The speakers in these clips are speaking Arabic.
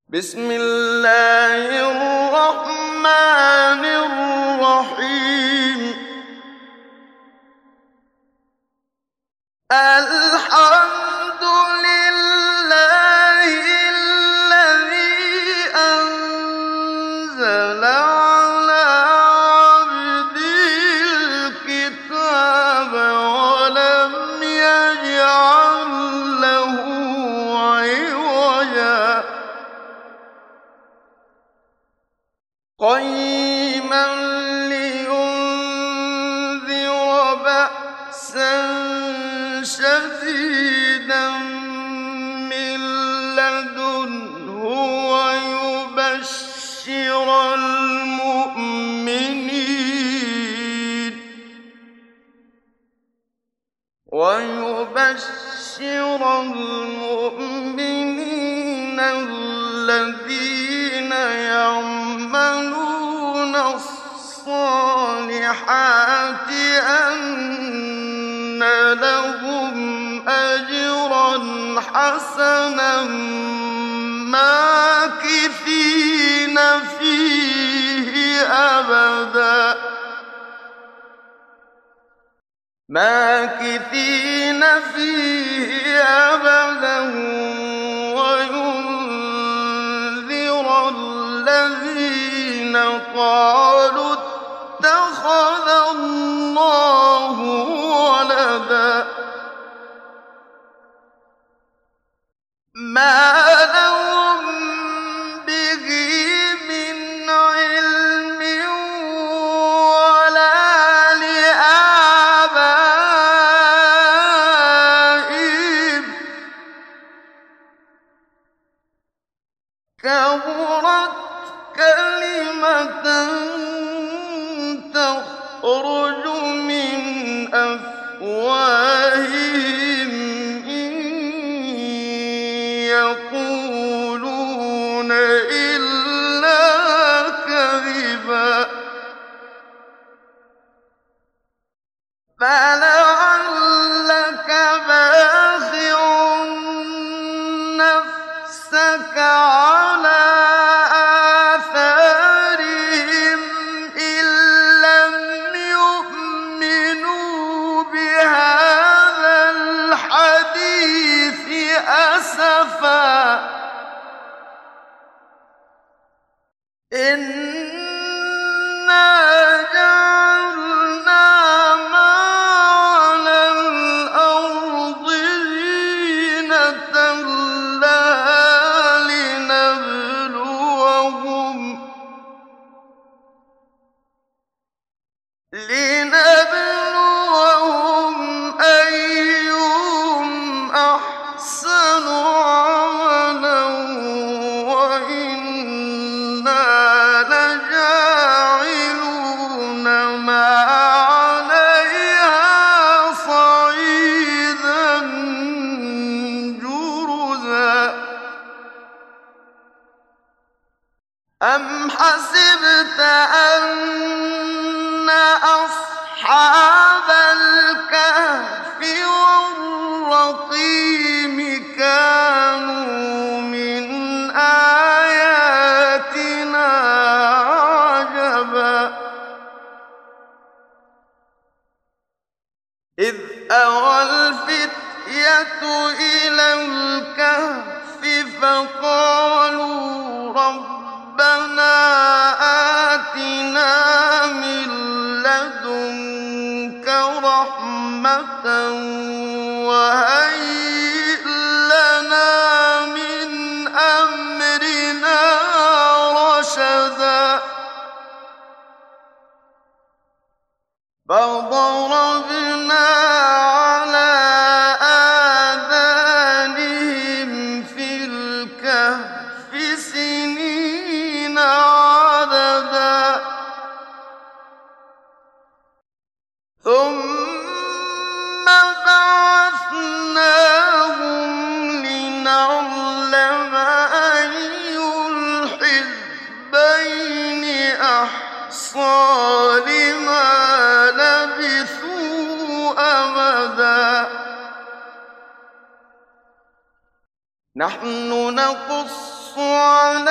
بسم الله الرحمن الرحيم الحمد لله الذي أنزل على عبده الكتاب ولم يجعل له عوجا قيما لينذر بأسا شديدا من لدنه ويبشر المؤمنين الذين يعملون الصالحات أن لهم أجرا حسنا ماكثين فيه أبدا وينذر الذين قالوا اتخذ الله ولدا ما لهم به من علم ولا لآبائهم كبرت كلمة تخرج من أفواههم إن يقولون إلا كذبا فلعلك باخع نفسك على آثارهم إن لم يؤمنوا بهذا الحديث أسفا إنا جعلنا ما على الأرض زينة لها لنبلوهم أيهم أحسن عملا وإنا لجاعلون ما عليها صعيدا جرزا أم حسبت أن أصحاب الكهف والرقيم كانوا من آياتنا عجبا إذ أوى الفتية إلى الكهف فقالوا ربنا آتنا من لدنك رحمة وهيئ لنا من أمرنا رشدا فضربنا على آذانهم في الكهف سنين عددا ثم بعثناهم لنعلم أي الحزبين أحصى لما لبثوا أمدا نحن نقص عليك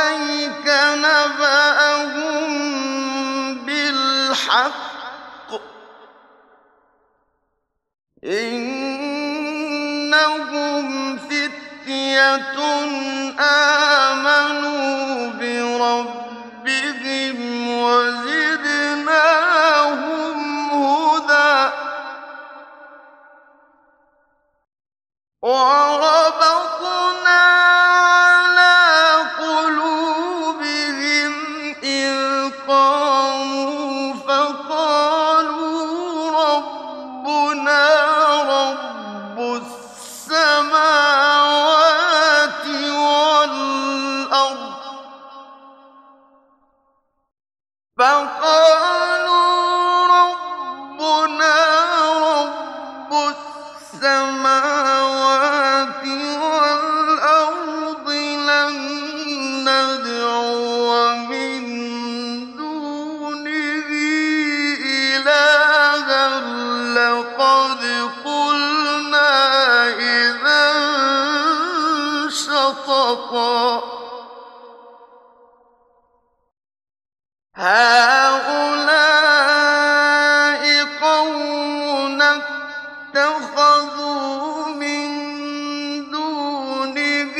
هَٰؤُلَاءِ قَوْمٌ اتَّخَذُوا مِن دُونِهِ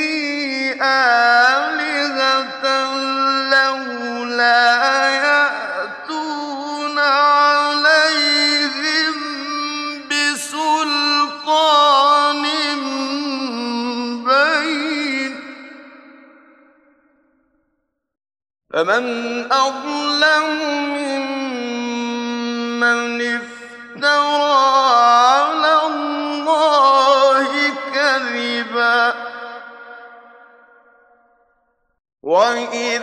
آلِهَةً لَّوْلَا يَأْتُونَ عَلَيْهِم بِسُلْطَانٍ بَيِّنٍ ۖ فَمَنْ أَظْلَمُ مِمَّنِ افْتَرَىٰ عَلَى اللَّهِ كَذِبًا وَإِذِ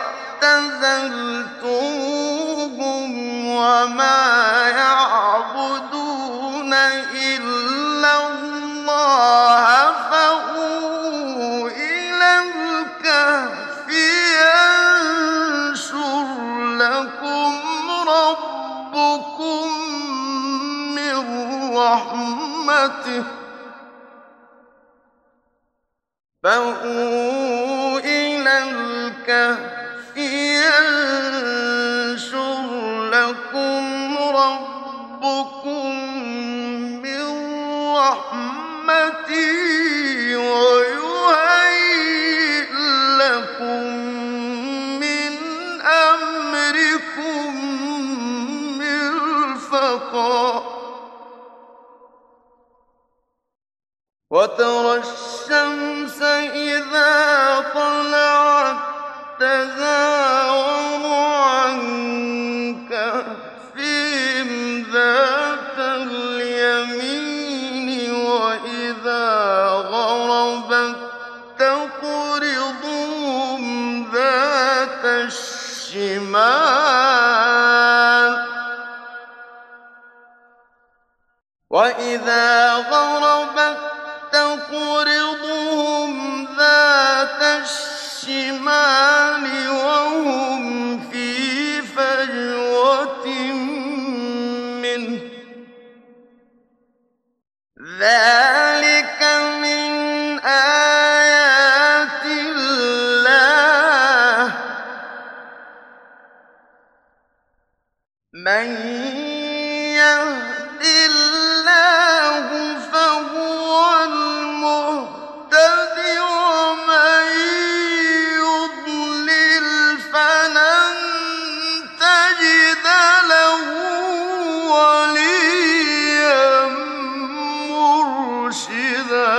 اعْتَزَلْتُمُوهُمْ وَمَا يَعْبُدُونَ إِلَّا اللَّهَ فَأْوُوا إِلَى الْكَهْفِ يَنشُرْ لَكُمْ رَبُّكُم مِّن رَّحْمَتِهِ فَأْوُوا إِلَى الْكَهْفِ يَنشُرْ لَكُمْ رَبُّكُم مِّن رَّحْمَتِهِ وَيُهَيِّئْ لَكُم مِّنْ أَمْرِكُم مِّرْفَقًا وَتَرَى الشَّمْسَ إِذَا طَلَعَت تَّزَاوَرُ عَن كَهْفِهِمْ ذَاتَ الْيَمِينِ وَإِذَا غَرَبَت تَّقْرِضُهُمْ ذَاتَ الشِّمَالِ وَهُمْ فِي فَجْوَةٍ مِّنْهُ ۚ ذَٰلِكَ مِنْ آيَاتِ اللَّهِ ۗ مَن يَهْدِ اللَّهُ فَهُوَ الْمُهْتَدِ ۖ وَمَن يُضْلِلْ فَلَن تَجِدَ لَهُ وَلِيًّا مُّرْشِدًا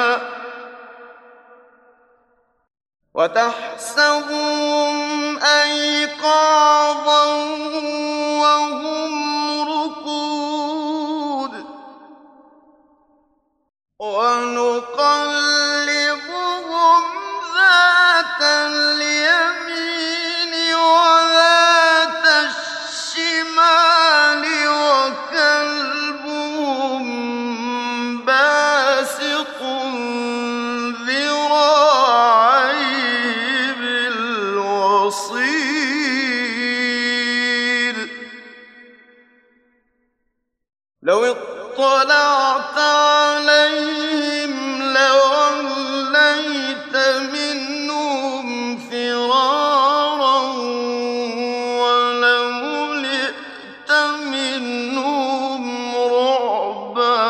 وَتَحْسَبُهُمْ أَيْقَاظًا وَهُمْ رُقُودٌ وَنُقَلِّبُهُمْ ذَاتَ الْيَمِينِ وَذَاتَ الشِّمَالِ وَكَلْبُهُم بَاسِطٌ ذِرَاعَيْهِ بِالْوَصِيدِ لَوِ اطَّلَعْتَ عَلَيْهِمْ لَوَلَّيْتَ مِنْهُمْ فِرَارًا وَلَمُلِئْتَ مِنْهُمْ رُعْبًا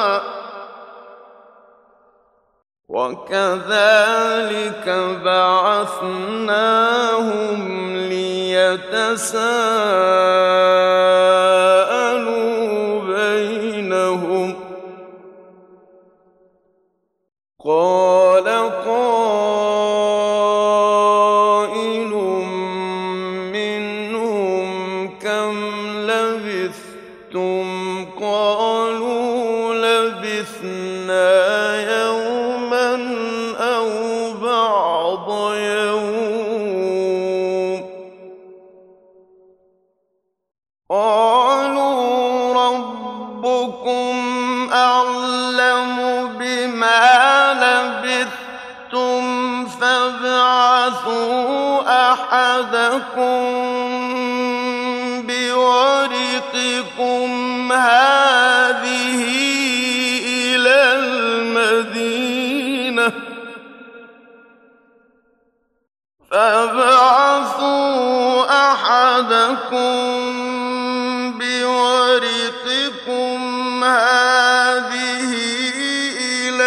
وَكَذَٰلِكَ بَعَثْنَاهُمْ لِيَتَسَاءَلُوا بَيْنَهُمْ ۚ قَالَ قَائِلٌ مِّنْهُمْ كَمْ لَبِثْتُمْ ۖ قَالُوا لَبِثْنَا يَوْمًا أَوْ بَعْضَ يَوْمٍ ۚ قَالُوا رَبُّكُمْ أَعْلَمُ بِمَا لَبِثْتُمْ فَابْعَثُوا أَحَدَكُم بِوَرِقِكُمْ هَٰذِهِ إِلَى الْمَدِينَةِ فَابْعَثُوا أَحَدَكُم أحدكم بورقكم هذه إلى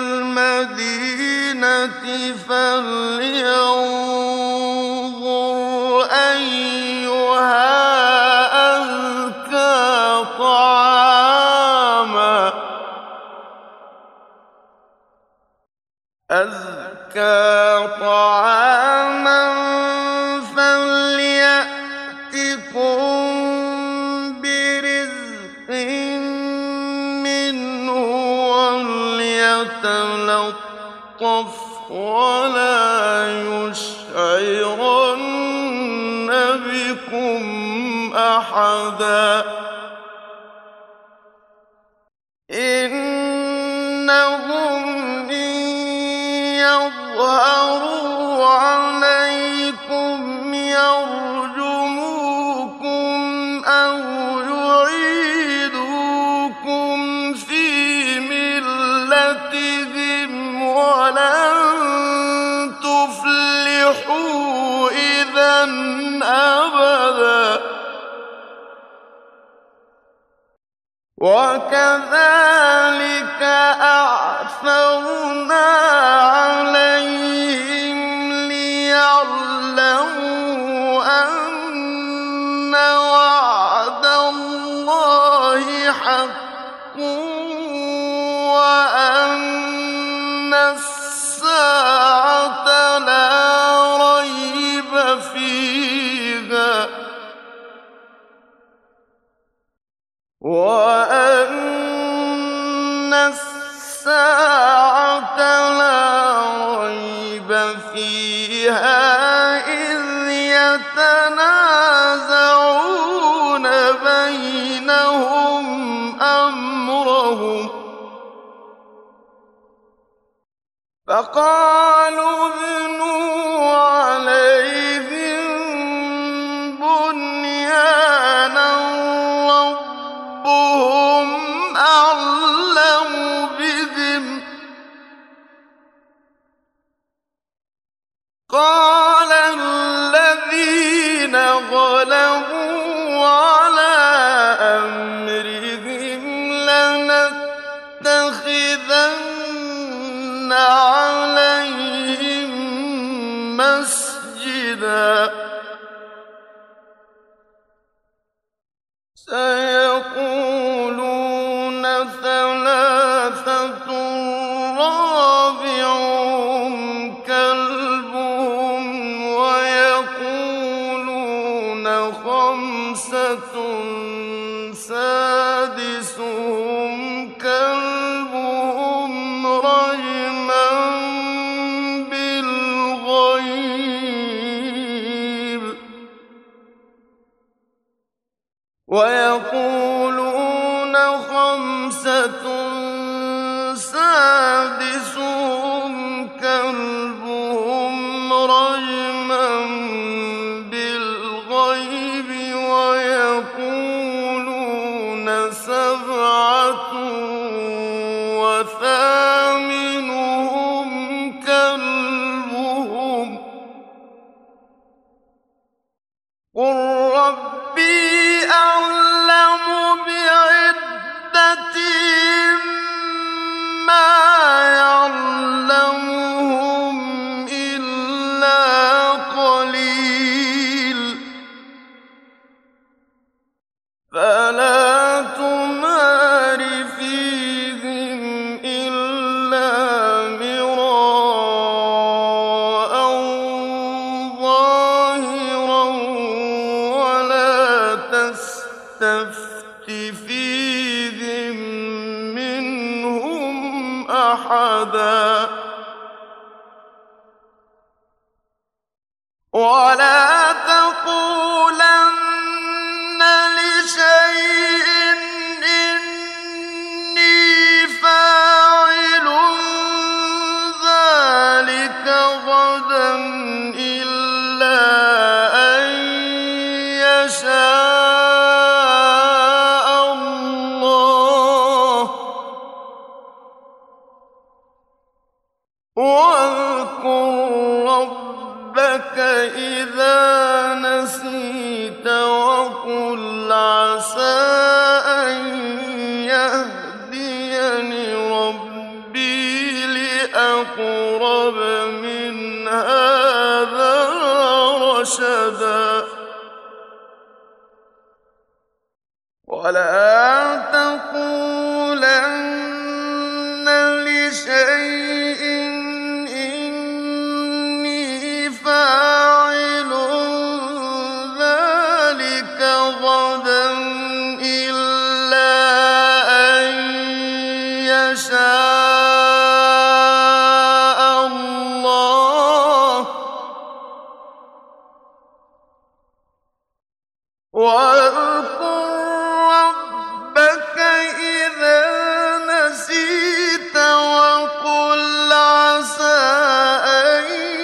المدينة فلينظر أيها أزكى طعاما فليأتكم برزق منه وليتلطف ولا يشعرن بكم أحدا إنهم إن يظهروا عليكم يرجموكم أو يعيدوكم في ملتهم ولن تفلحوا إذا أبدا وكذلك أعثرنا عليهم ليعلموا أن وعد الله حق وأن الساعة لا ريب فيها وأن الساعة لا ريب فيها إذ يتنازعون بينهم أمرهم فقالوا ابنوا عليهم بنيانا ربهم أعلم بهم قال الذين غلبوا على أمرهم لنتخذن عليهم مسجدا سيقولون ثلاثة رابعهم كلبهم ويقولون خمسة سادسهم كلبهم رجما بالغيب ويقولون خمسة سادسهم كلبهم رجما بالغيب ويقولون سبعة وثامنهم كلبهم قل ربي أعلم بعدتهم ما يعلمهم إلا قليل فلا تمار فيهم إلا مراء ظاهرا ولا تستفت فيهم منهم أحدا ولا تقولن لشيء إني فاعل ذلك غدا إلا أن يشاء الله واذكر ربك إذا نسيت وقل عسى أن يهديني ربي لأقرب من هذا رشدا ولا تقولن لشيء إني فاعل ذلك غدا إلا أن يشاء الله واذكر ربك إذا نسيت وقل عسى أن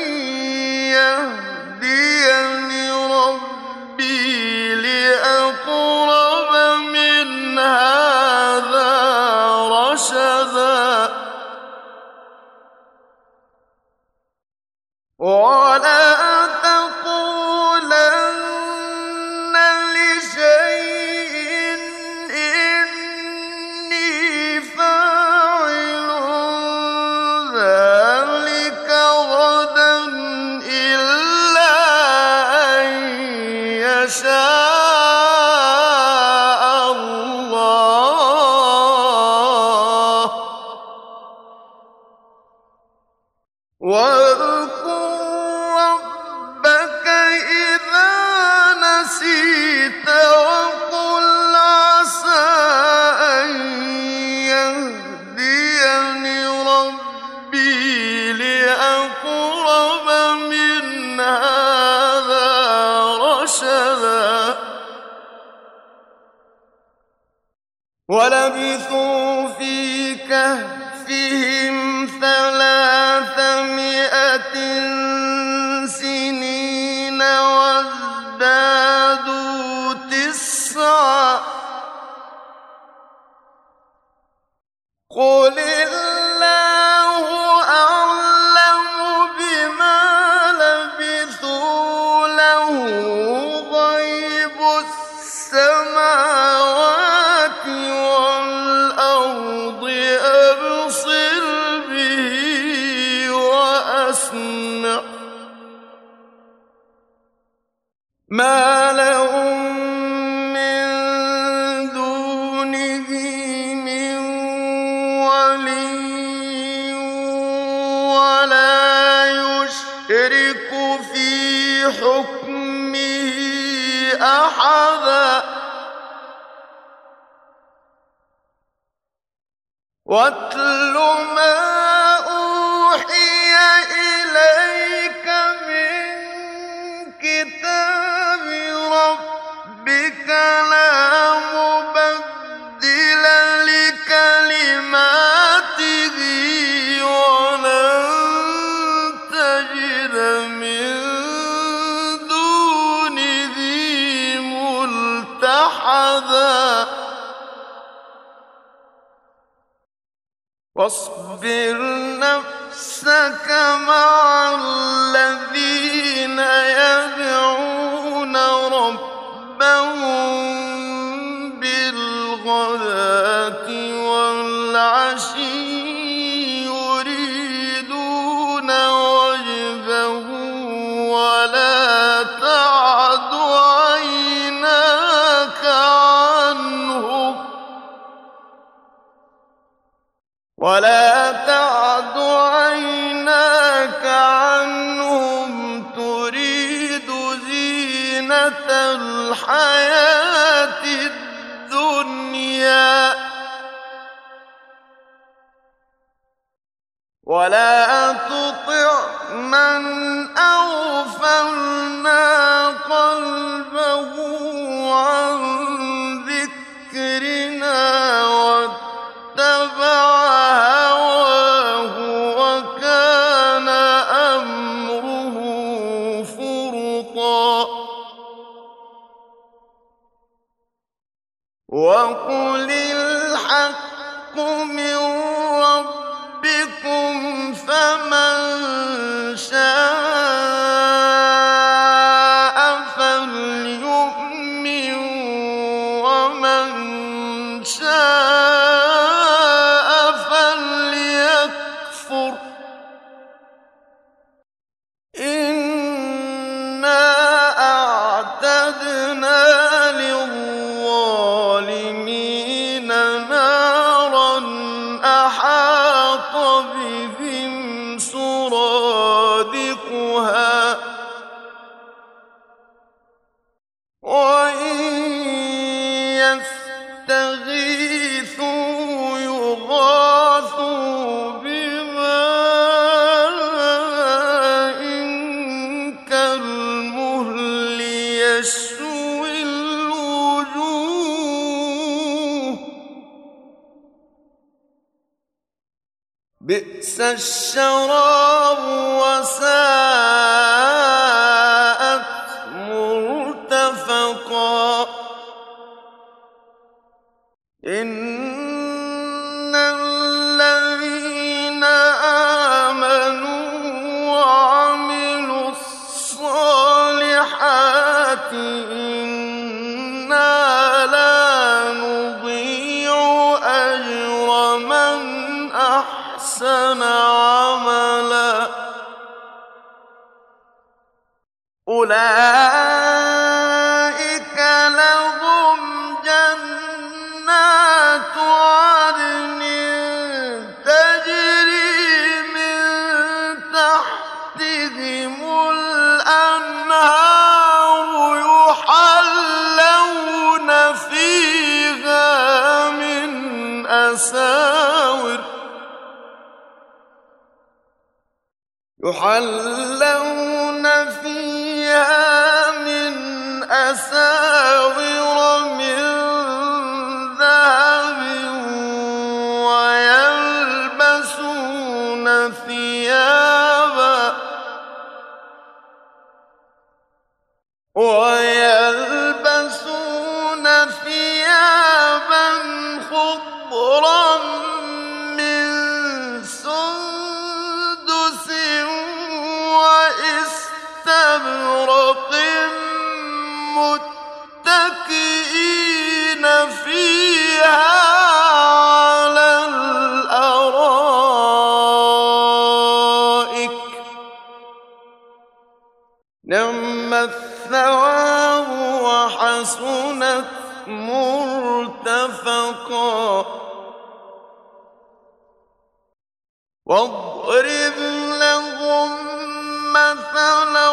يهديني ربي لأقرب من هذا رشدا ولا تقولن لشيء إني فاعل ذلك غدا إلا أن يشاء الله واذكر ربك إذا نسيت وقل عسى أن يهديني ربي لأقرب من هذا رشدا ولبثوا في كهفهم 300 سنين وازدادوا 9 قل الله أعلم بما لبثوا له غيب السماوات والأرض أبصر به وأسمع ما لهم من دونه من ولي ولا يشرك في حكمه أحدا واتل ما أوحي إليك من كتاب ربك لا مبدل لكلماته ولن تجد من دونه ملتحدا واصبر نفسك مع الذين يدعون ربهم بالغداة والعشي يريدون وجهه ولا تعد عيناك عنهم تريد زينة الحياة الدنيا ولا تطع من أغفلنا قلبه عن ذكرنا واتبع هواه وكان أمره فرطا وقل الحق من ربكم فمن شاء فليؤمن وأعتدنا للظالمين نارا أحاط بهم سرادقها وإن يستغيثوا يغاثوا بماء كالمهل يشوي الوجوه بئس الشراب وساءت مرتفقا إن الذين آمنوا وعملوا الصالحات إنا لا نضيع أجر من أحسن عملا أولئك لهم جنات عدن تجري من تحتهم الأنهار يحلون فيها من أساور من ذهب ويلبسون ثيابا خضرا من سندس واستبرق متكئين فيها على الأرائك نعم الثواب وحسنت مرتفقا واضرب لهم مثلا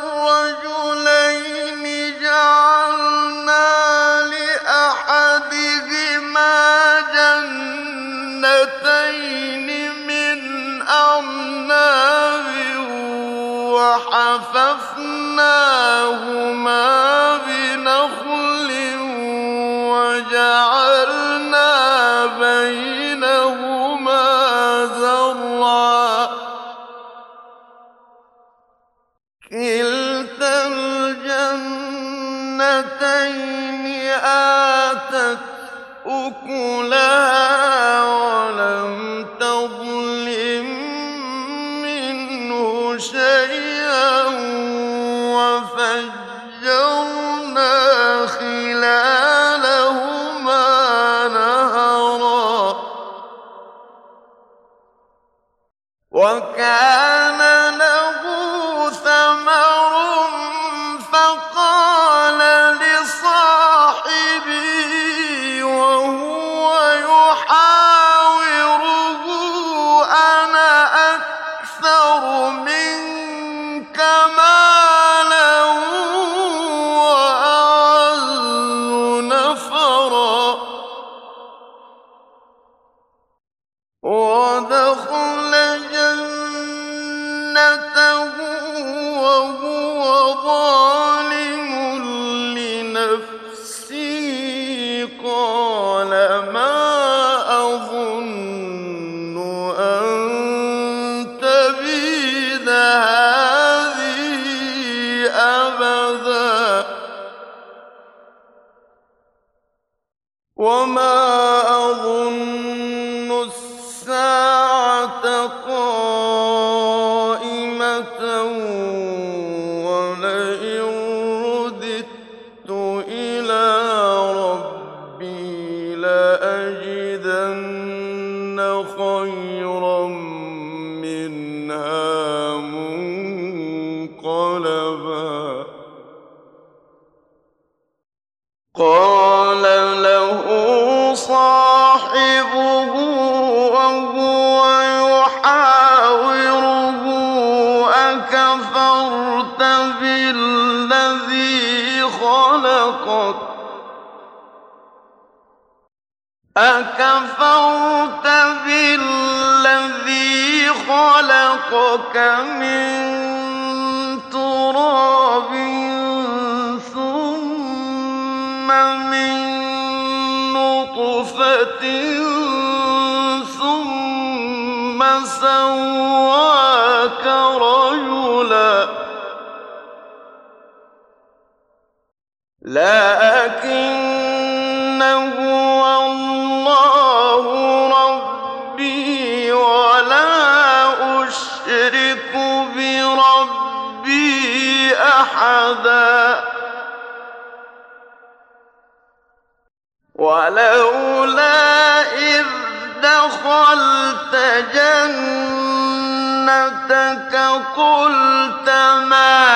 رجلين جعلنا لأحدهما جنتين من أعناب وحففناهما بنخل وجعلنا بينهما زرعا كلتا الجنتين آتت أكلها ولم تظلم منه شيئا وفجرنا خلالهما نهرا وكان له ثمر فقال لصاحبه وهو يحاوره أنا أكثر منك مالا وأعز نفرا ودخل جنته وهو ظالم لنفسه قال ما أظن أن تبيد هذه أبدا وما أظن الساعة قائمة ولئن رددت إلى ربي لأجدن خيرا منها منقلبا قال له صاحبه وهو يحاوره أكفرت بالذي خلقك من تراب ثم من نطفة ثم سواك رجلا لكن هو الله ربي ولا أشرك بربي أحدا ولولا إذ دخلت جنتك قلت ما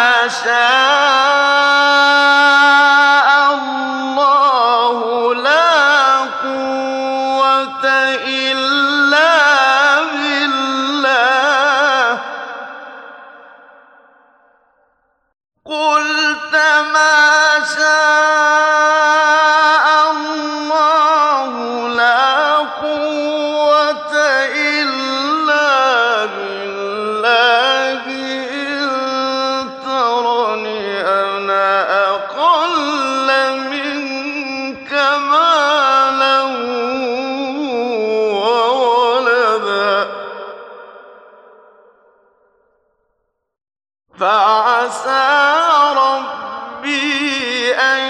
شاء الله لا قوة إلا بالله قلت ما شاء الله لا قوة إلا بالله إن ترني أنا أقل منك مالا وولدا فعسى ربي أن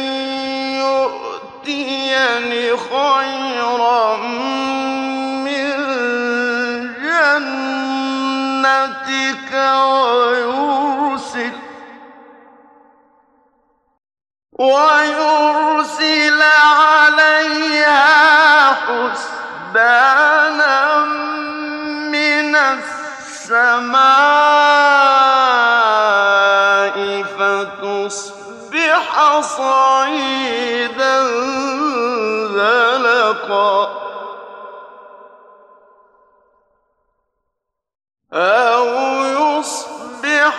يؤتيني خيرا من جنتك ويرسل عليها حسبانا من السماء فتصبح صعيدا زلقا أو يصبح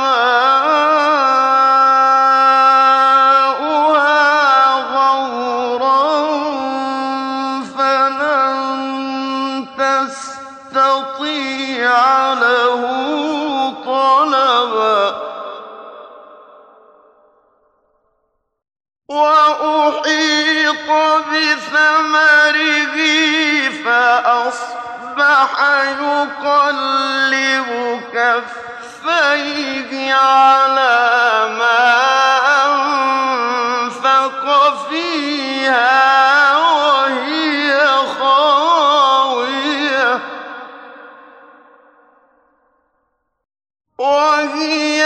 ماؤها غورا فلن تستطيع له طلبا وأحيط بثمره فأصبح يقلب كفيه على ما أنفق فيها وهي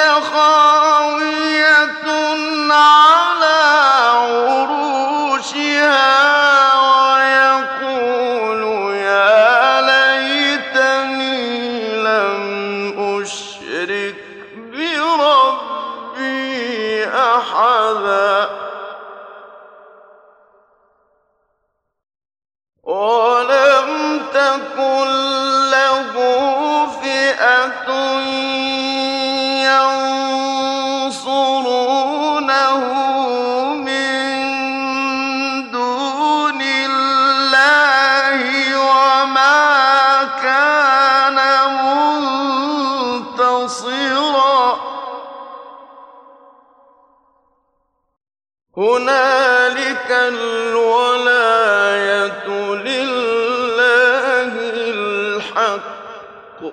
خاوية على عروشها ويقول يا ليتني لم أشرك بربي أحدا ولم تكن له فئة ينصرونه من دون الله وما كان منتصرا هنالك الولاية لله الحق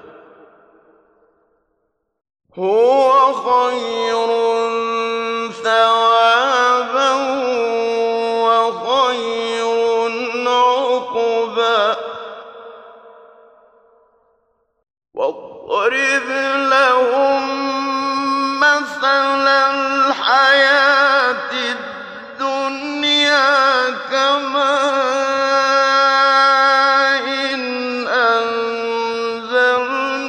هو خير ثوابا وخير عقبا واضرب لهم مثل الحياة الدنيا كماء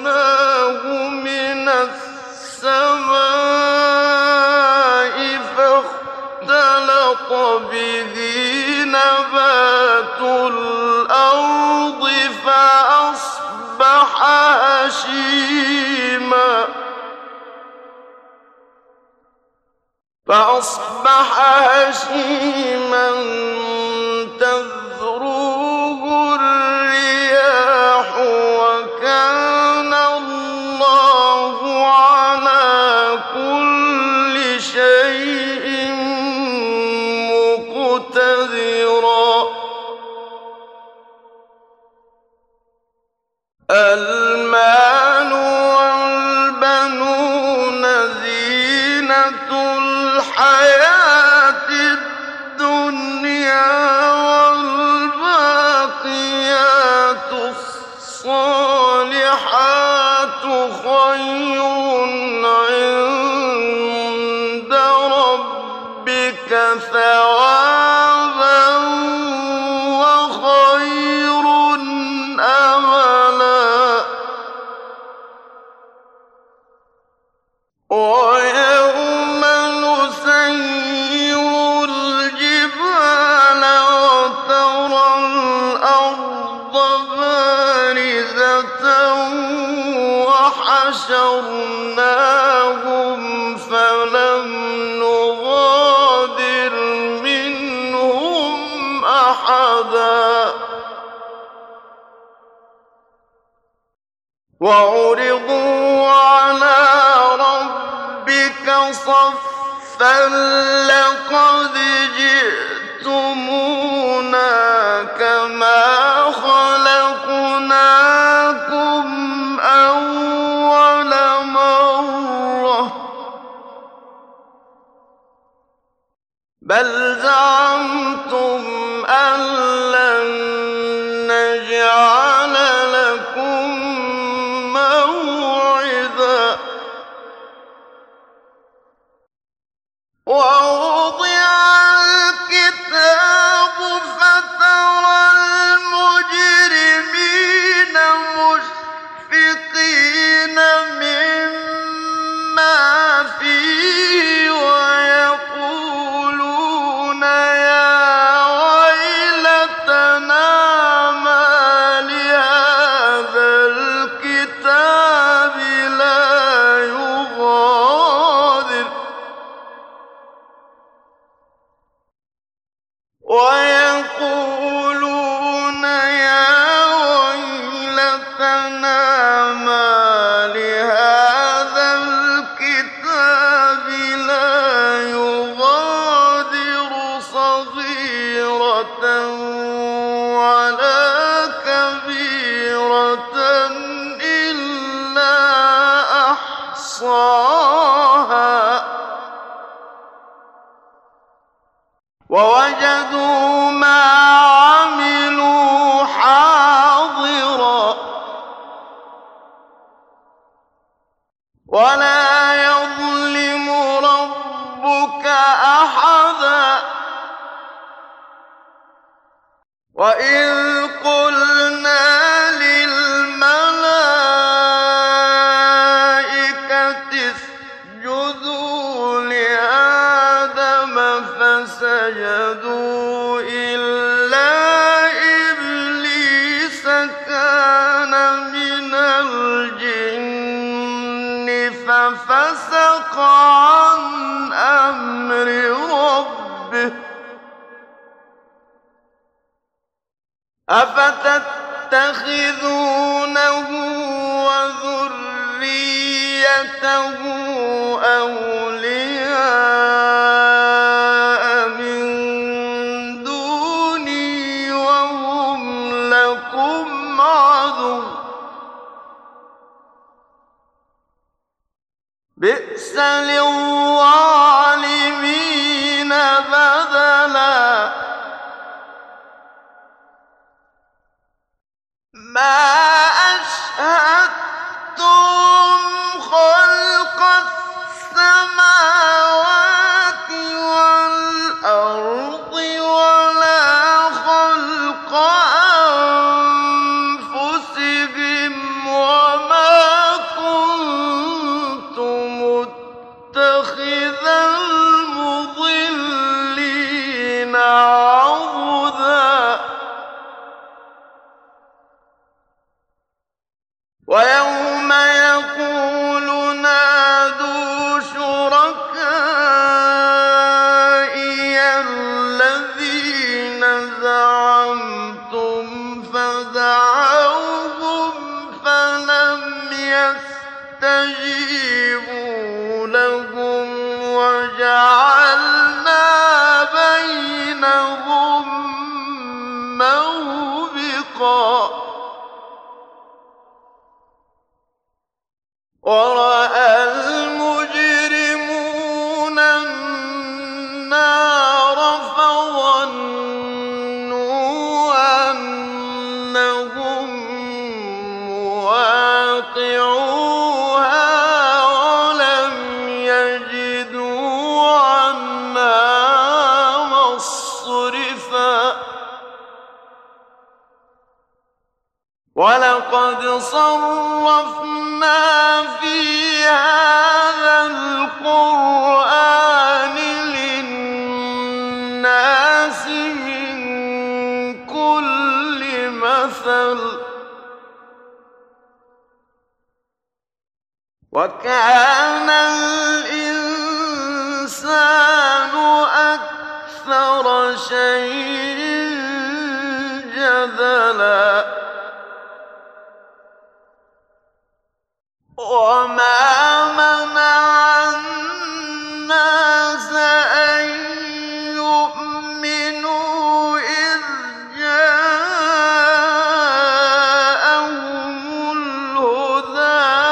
أنزلناه من السماء به نبات الأرض فأصبح هشيما تذروه الرياح وكان الله على كل شيء مقتدرا المال والبنون زينة الحياة الدنيا والباقيات الصالحات خير عند ربك ثوابا وخير أملا ويوم نسير الجبال وترى الأرض بارزة وحشرناهم فلم نغادر منهم أحدا وعرضوا على ربك صفا لقد جئتمونا كما خلقناكم أول مرة بل زعمتم أن لن نجعل لكم موعدا ووضع الكتاب فترى المجرمين مشفقين مما فيه ويقولون يا ويلتنا ما لهذا الكتاب ويقولون يا ويلتنا ما لهذا الكتاب لا يغادر صغيرة ولا كبيرة إلا أحصاها ووجدوا ما عملوا حاضرا ولا يظلم ربك أحدا وإذ قلنا للملائكة اسجدوا لآدم فسجدوا إلا إبليس كان من الجن ففسق عن أمر ربه أفتتخذونه وذريته أولياء من دوني وهم لكم عدو بئس للظالمين بدلا ما أشهدتم خلق السماوات والأرض ولا خلق أنفسهم وما كنت متخذ المضلين ولم يجدوا عنها مصرفا ولقد صرفنا في هذا القرآن للناس من كل مثل وكان الإنسان أكثر شيء جدلا وما منع الناس أن يؤمنوا إذ جاءهم الهدى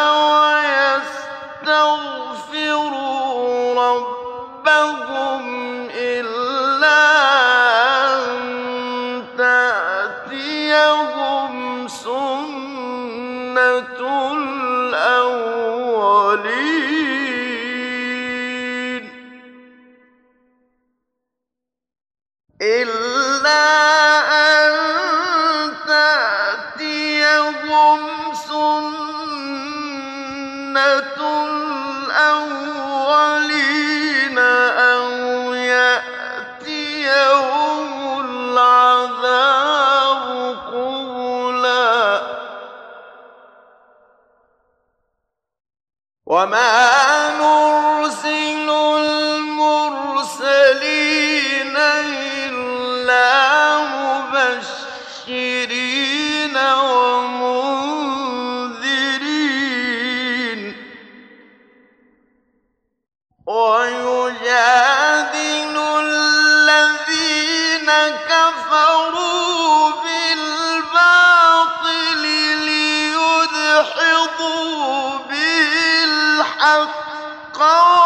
ويستغفروا ربهم إلا أن تأتيهم سنة الأولين إلا أن تأتيهم سنة الأولين أو يأتيهم العذاب قبلا وما نرسل المرسلين إلا مبشرين ومنذرين ويجادل الذين كفروا بالباطل ليدحضوا به الحق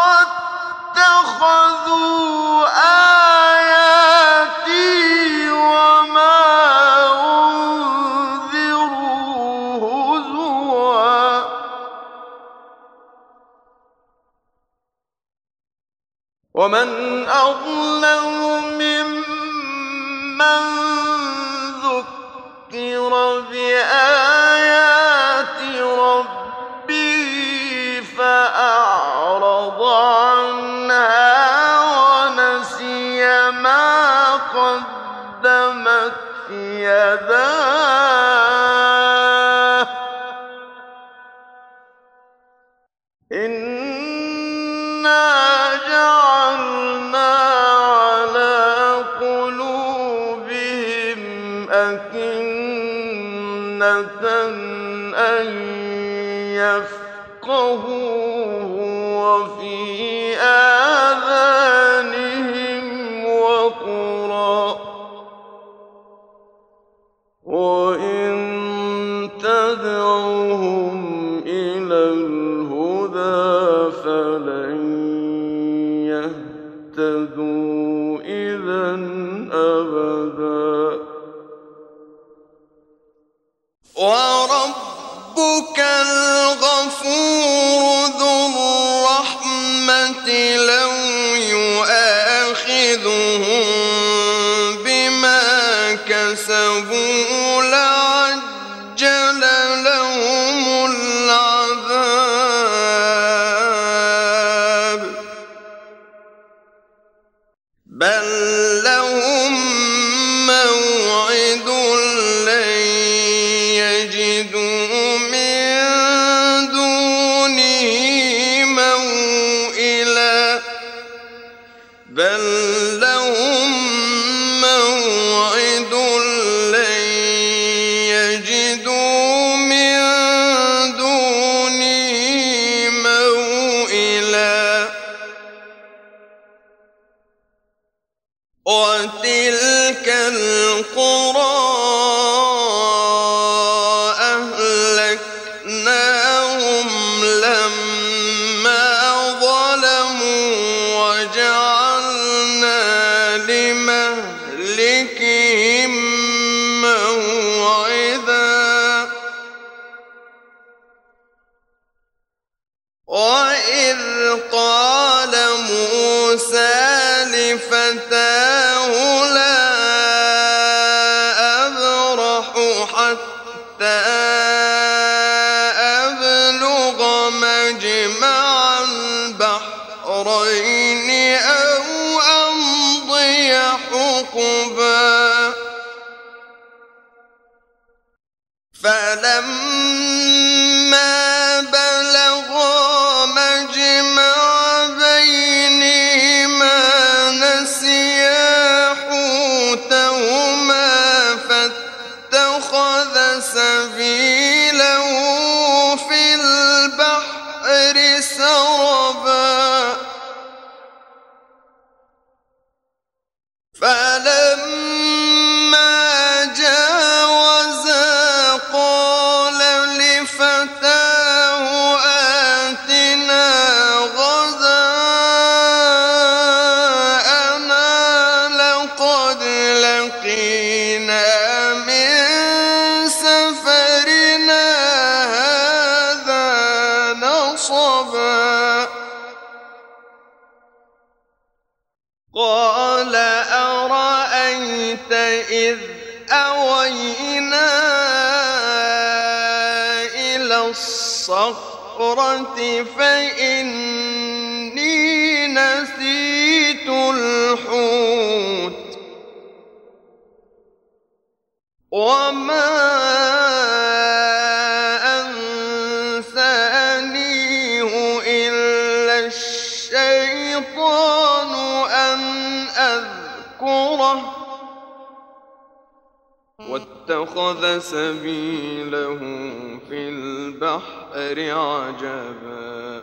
واتخذوا آياتي وما أنذروا هزوا ومن أظلم ممن ذكر بآيات ربه فأعرض عنها ونسي ما قدمت يداه إنا جعلنا على قلوبهم أكنة أن يفقهوه وفي آذانهم وقرا وإن تدعوهم إلى الهدى فلن يهتدوا إذا أبدا وربك الغفور ذو الرحمة لو يؤاخذهم بما كسبوا لعجل لهم العذاب بل لهم موعد لن يجدوا من دونه موئلا بل لهم موعد لن يجدوا من دونه موئلا وتلك القرى أهلكناهم لما ظلموا وجعلنا لمهلكهم موعدا ركبا فلما بلغا مجمع بينهما نسيا حوتهما فاتخذ سبيله في البحر سربا فلما جاوزا قال لفتاه آتنا غداءنا لقد لقينا من سفرنا هذا نصبا قال أرأيت إذ أوينا إلى الصخرة فإني نسيت الحوت وما أنسانيه إلا الشيطان أن أذكره واتخذ سبيله في البحر عجبا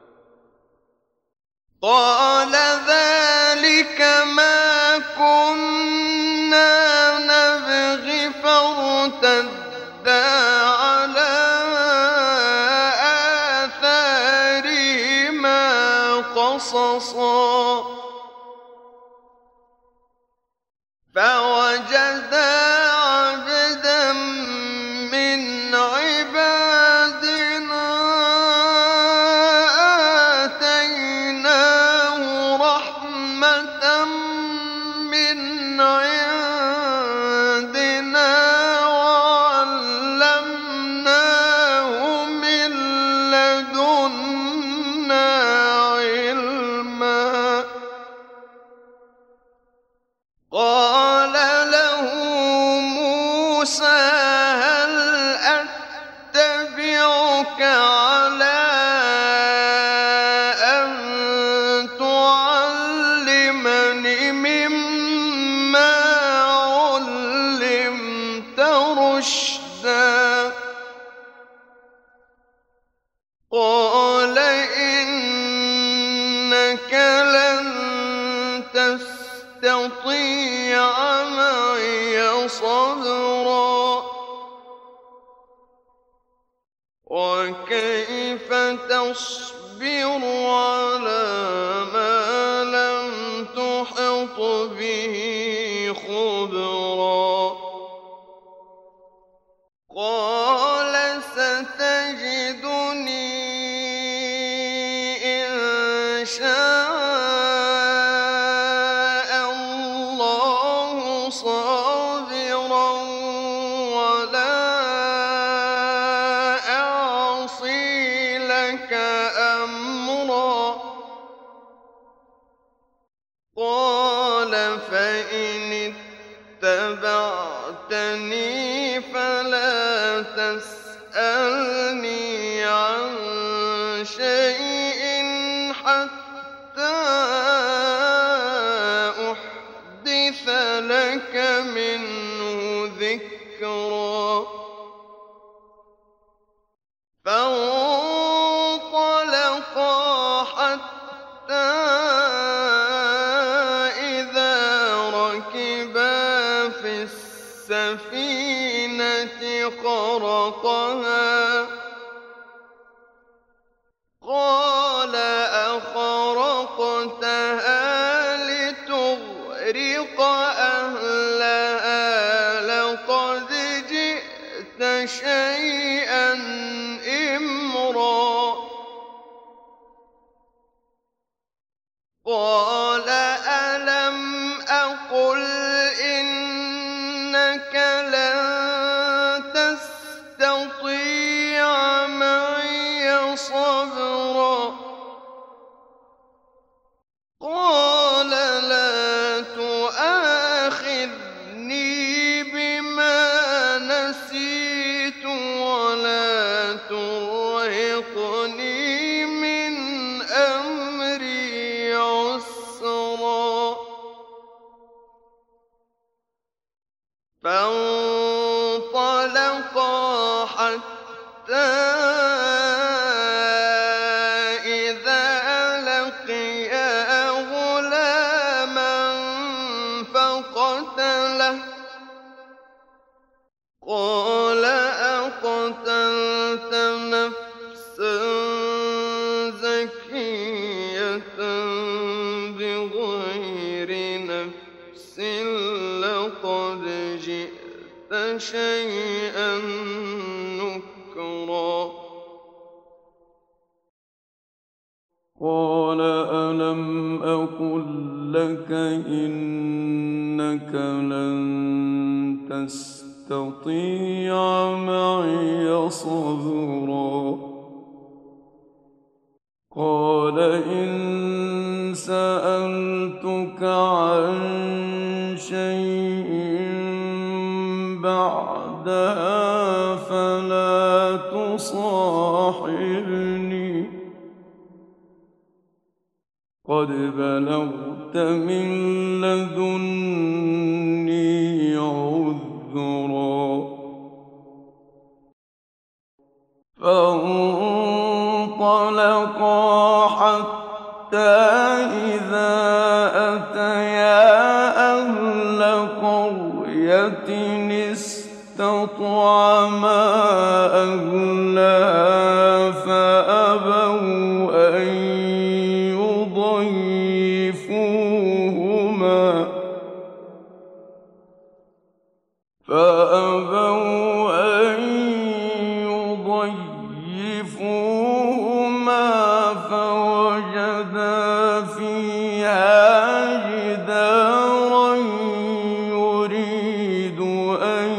قال ذلك ما كنا نبغي فارتدا على آثارهما قصصا فوجدا عبدا من عبادنا آتيناه رحمة من عندنا وعلمناه من لدنا علما قال له موسى هل أتبعك على أن تعلمني مما علمت رشدا قال إنك لن تستطيع معي صبرا وكيف تصبر على ما لم تحط به خبرا قال ستجدني إن شاء الله صابرا ولا أعصي لك أمرا قال فإن اتبعتني فلا تسألني عن شيء حتى أحدث لك منه ذكرا فانطلقا حتى إذا ركبا في السفينة خرقها قال أخرقتها لتغرق أهلها لقد جئت شيئا إمرا قال ألم أقل إنك لن تستطيع معي صبرا قال لا تؤاخذني فانطلقا حتى إذا لقيا غلاما فقتله قال أقتلت نفسا زكية بغير نفس لقد جئت شيئا نكرا قال ألم أقل لك إنك لن تستطيع معي صبرا قال إن سألتك عن شيء بعدها فلا تصاحبني قد بلغت من لدني عذرا فانطلقا حتى إذا أتيا أهل قرية استطعما أهلها فأبوا أن يضيفوهما فوجدا فيها جدارا يريد أن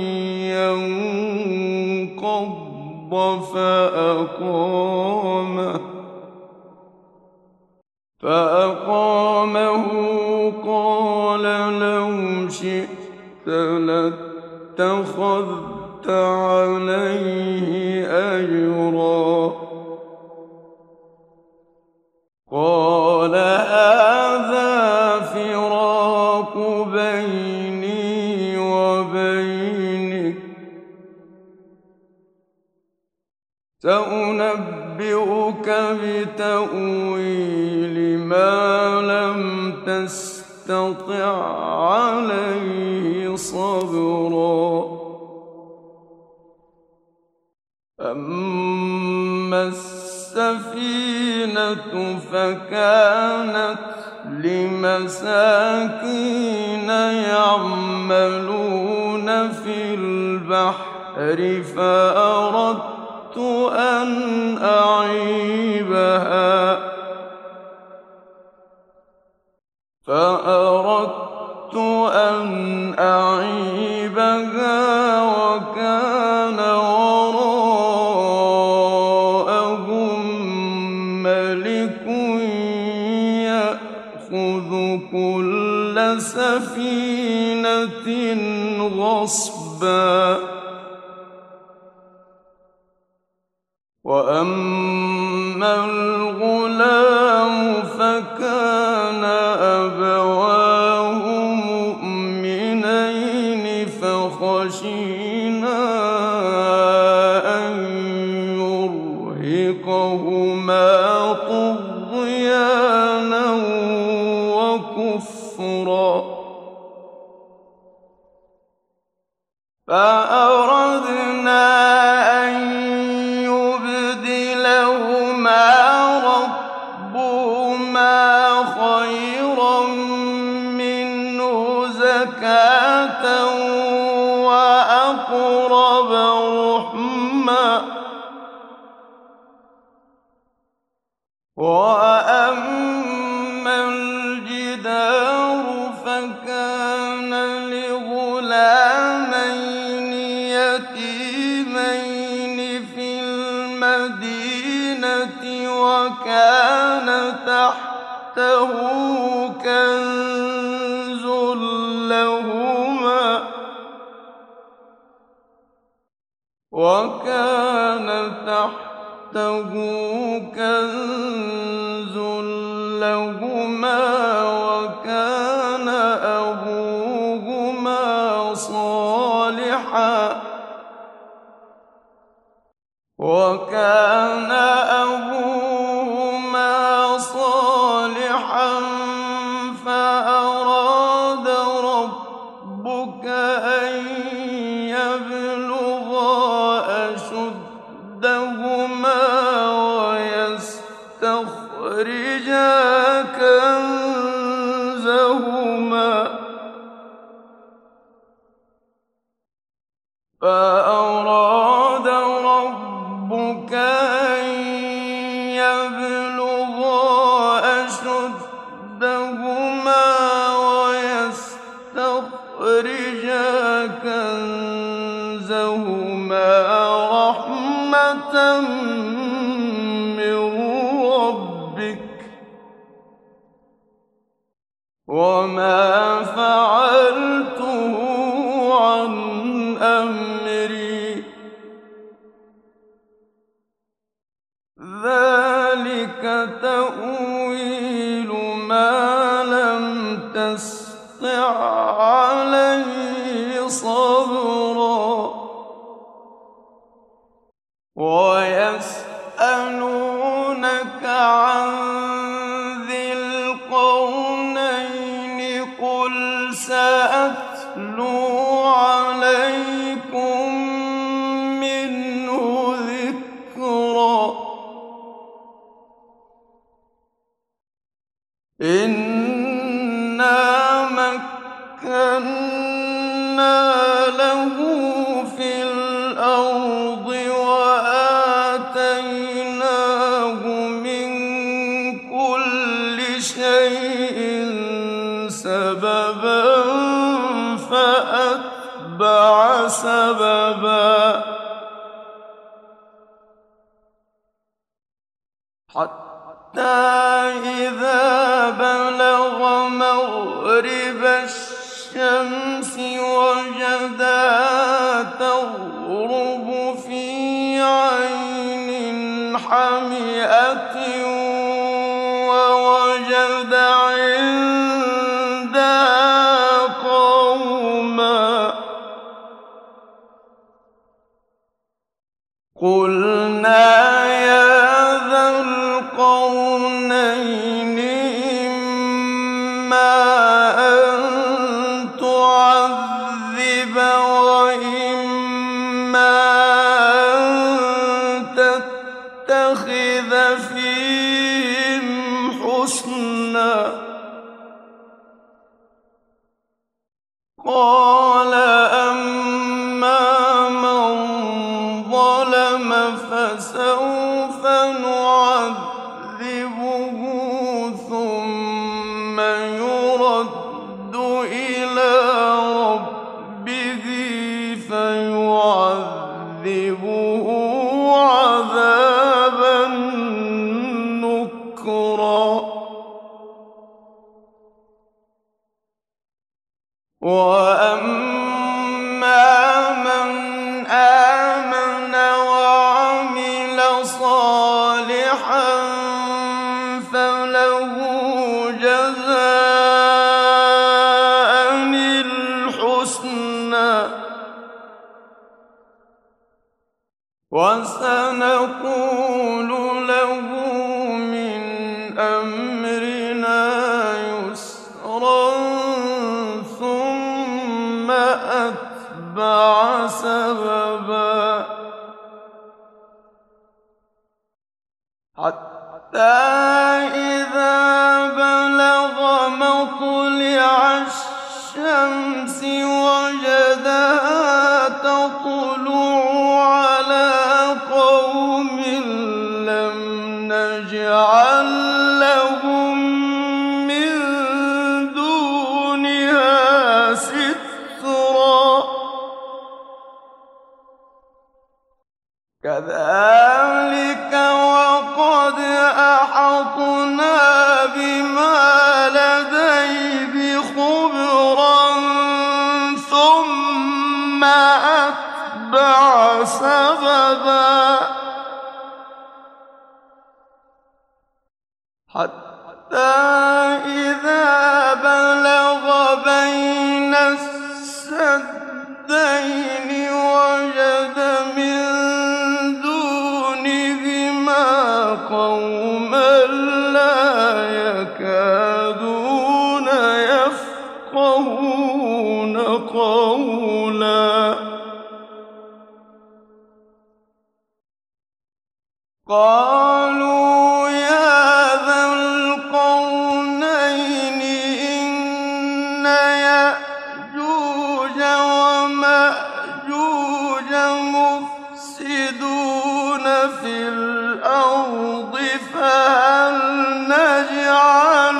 ينقض فأقامه قال لو شئت لاتخذت عليه أجرا قال هذا فراق بيني وبينك سأنبئك بتأويل ما لم تستطع عليه صبرا أما السفينة فكانت لمساكين يعملون في البحر فأردت أن أعيبها وكان وراءهم ملك يأخذ كل سفينة غصبا وأما الغلام فكان أبواه مؤمنين فخشينا أن يرهقهما طغيانا وكفرا فأردنا أن يبدلهما ربهما خيرا منه زكاة وأقرب رحما وأما الجدار فكان لغلامين يتيمين في المدينة وكان تحته كنز لهما وكان أبوهما صالحا وكان أبوهما صالحا فأراد ربك أن يبلغا أشدهما ويستخرجا كنزهما فأراد ربك أن يبلغا أشدهما ويستخرجا كنزهما رحمة من ربك وما فعلته عن أمري ذلك تأويل ما لم تسطع عليه صبرا ويسألونك عن ذي القرنين قل سأتلو عليكم منه ذكرا إنا مكنا له في الأرض وآتيناه من كل شيء سببا فأتبع سببا حتى إذا بلغ مغرب الشمس وجدها تغرب في عين حمئة ووجد عندها قوما قلنا يا ذا القرنين إما أن تعذب وإما أن تتخذ فيهم حسنا قال أما من ظلم فسوف نعذبه ثم يرد إلى ربه فيعذبه عذابا نكرا وأما من آمن وعمل صالحا فله جزاء الحسنى وسنقول له من أمرنا يسرا ثم أتبع سببا حتى إذا بلغ مطلع الشمس وجدها تطلع على قوم لم نجعل لهم من دونها سترا كذلك وقد أحطنا بما لديه خبرا ثم أتبع سببا حتى إذا بلغ بين السدين وجد من دون يفقهون قولا قالوا يا ذا القرنين إن يأجوج ومأجوج مفسدون في الأرض فهل نجعل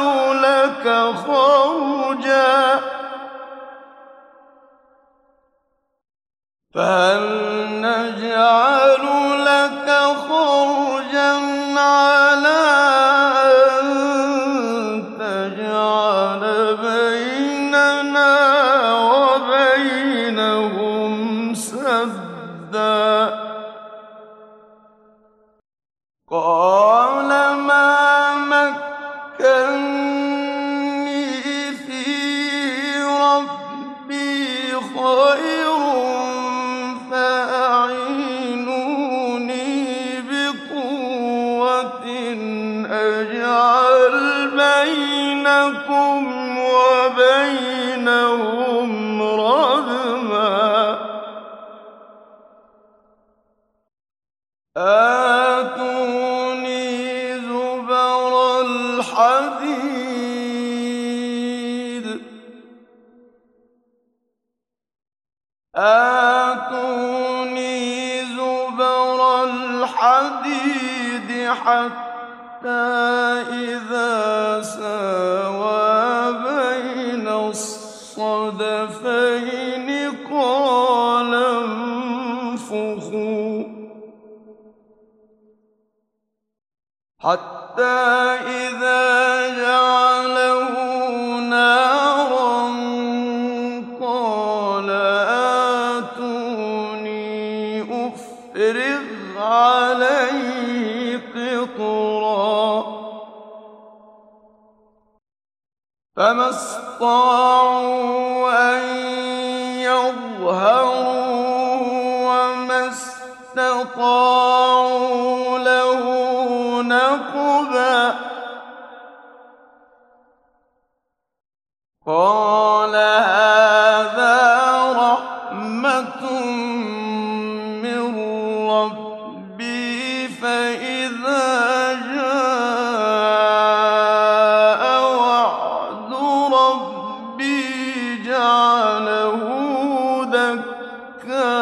لك خرجا على أن تجعل بيننا وبينهم سدا قال ما مكني في ربي خير فأعينوني بقوة أجعل بينكم وبينهم ردما آتوني زبر الحديد حتى إذا ساوى بين الصدفين قال انفخوا حتى إذا جعله نارا قال آتوني أفرغ عليه قطرا فما استطاعوا أن يظهروه وما استطاعوا له نقبا قال هذا رحمة من ربي فإذا جاء وعد ربي جعله دكا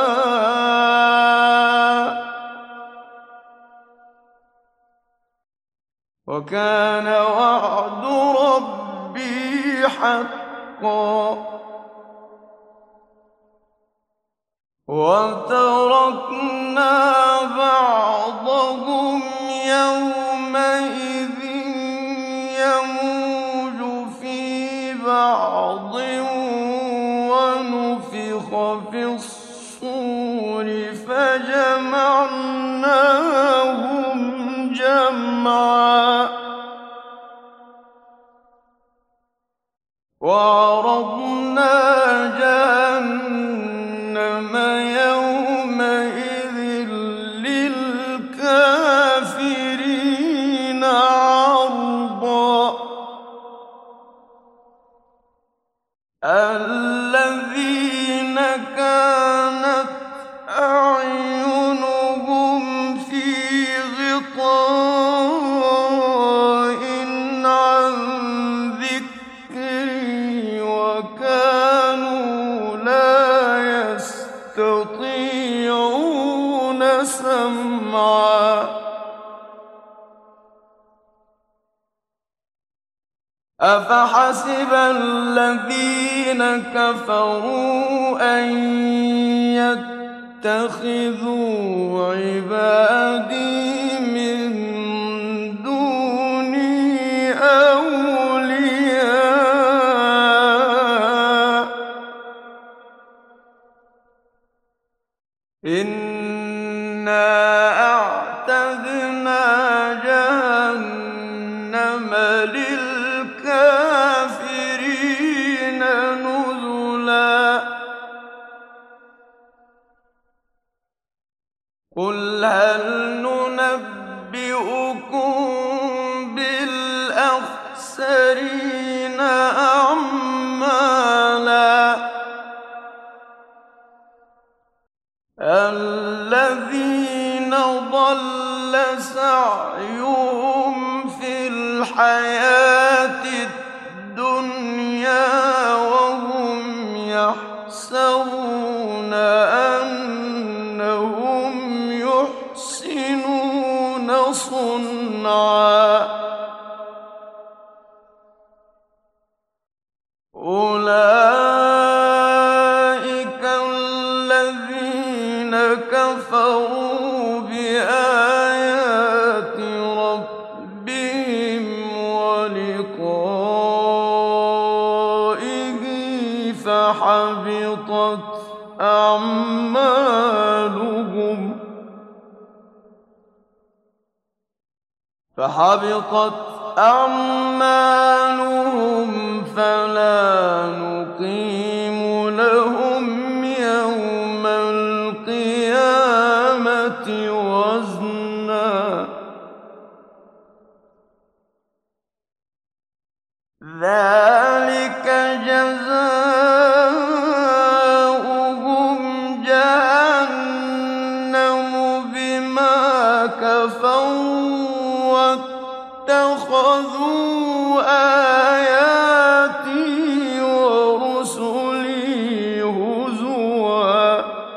وكان وعد ربي حقا وتركنا بعضهم يومئذ يموج في بعض ونفخ في الصور فجمعناهم جمعا وعرضنا جهنم يومئذ للكافرين عرضا الذين كانت أعينهم في غطاء عن ذكري وكانوا لا يستطيعون سمعا أفحسب الذين كفروا أن يتخذوا عبادي من دوني أولياء إنا أعتدنا جهنم للكافرين نزلا قل هل ننبئكم بالأخسرين أعمالا الْحَيَاةِ الدُّنْيَا وَهُمْ يَحْسَبُونَ أَنَّهُمْ يُحْسِنُونَ صُنْعًا أُولَٰئِكَ الَّذِينَ كَفَرُوا بِآيَاتِ رَبِّهِمْ وَلِقَائِهِ فَحَبِطَتْ أَعْمَالُهُمْ فَلَا نُقِيمُ لَهُمْ يَوْمَ الْقِيَامَةِ وَزْنًا ذَٰلِكَ جَزَاؤُهُمْ جَهَنَّمُ بِمَا كَفَرُوا وَاتَّخَذُوا آيَاتِي وَرُسُلِي هُزُوًا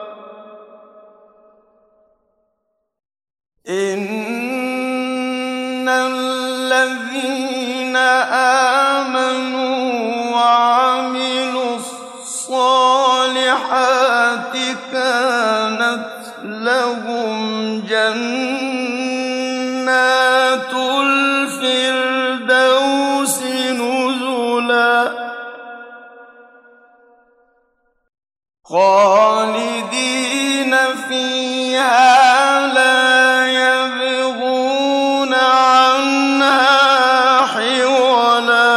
إِنَّ الَّذِينَ آمَنُوا وَعَمِلُوا الصَّالِحَاتِ كَانَتْ لَهُمْ جَنَّاتُ الْفِرْدَوْسِ نُزُلًا خَالِدِينَ فِيهَا لَا يَبْغُونَ عَنْهَا حِوَلًا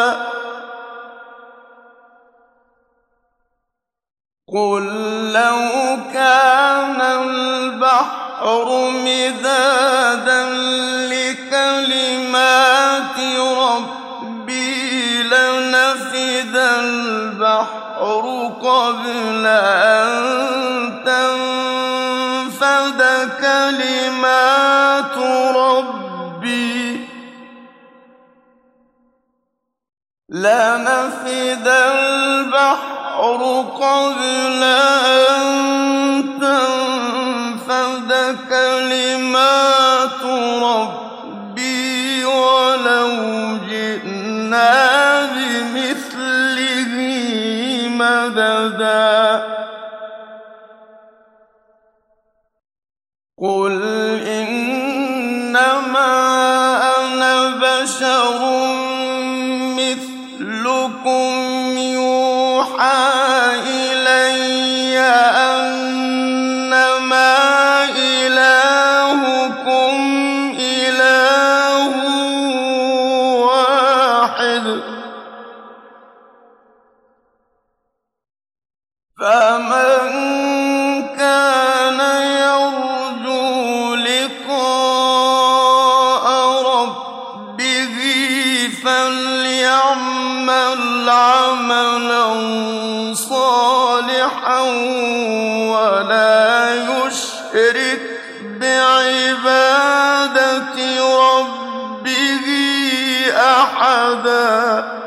قُل لَّوْ كَانَ الْبَحْرُ مِدَادًا لِّكَلِمَاتِ رَبِّي لَنَفِدَ الْبَحْرُ قَبْلَ أَن تَنفَدَ كَلِمَاتُ رَبِّي لَنَفِدَ الْبَحْرُ قَبْلَ أَن تَنفَدَ كَلِمَاتُ رَبِّي وَلَوْ جِئْنَا بِمِثْلِهِ مَدَدًا قُلْ إِنَّمَا أَنَا بَشَرٌ مِّثْلُكُمْ يُوحَىٰ إِلَيَّ أَنَّمَا إِلَٰهُكُمْ إِلَٰهٌ وَاحِدٌ فَمَن كَانَ يَرْجُو لِقَاءَ رَبِّهِ فَلْيَعْمَلْ عَمَلًا صَالِحًا وَلَا يُشْرِكْ بِعِبَادَةِ رَبِّهِ أَحَدًا